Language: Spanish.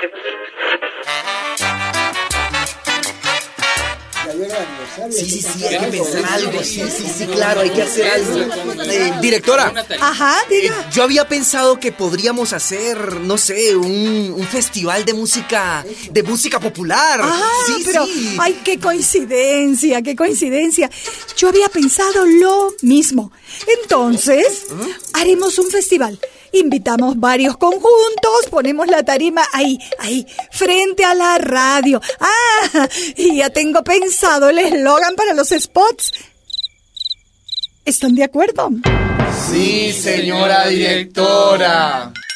Sí, hay que pensar algo. Sí, claro, hay que hacer algo. Directora. Ajá, diga. Yo había pensado que podríamos hacer, no sé, un festival de música popular. Pero, ay, qué coincidencia. Yo había pensado lo mismo. Entonces, haremos un festival. Invitamos varios conjuntos, ponemos la tarima ahí, frente a la radio. Y ya tengo pensado el eslogan para los spots. ¿Están de acuerdo? Sí, señora directora.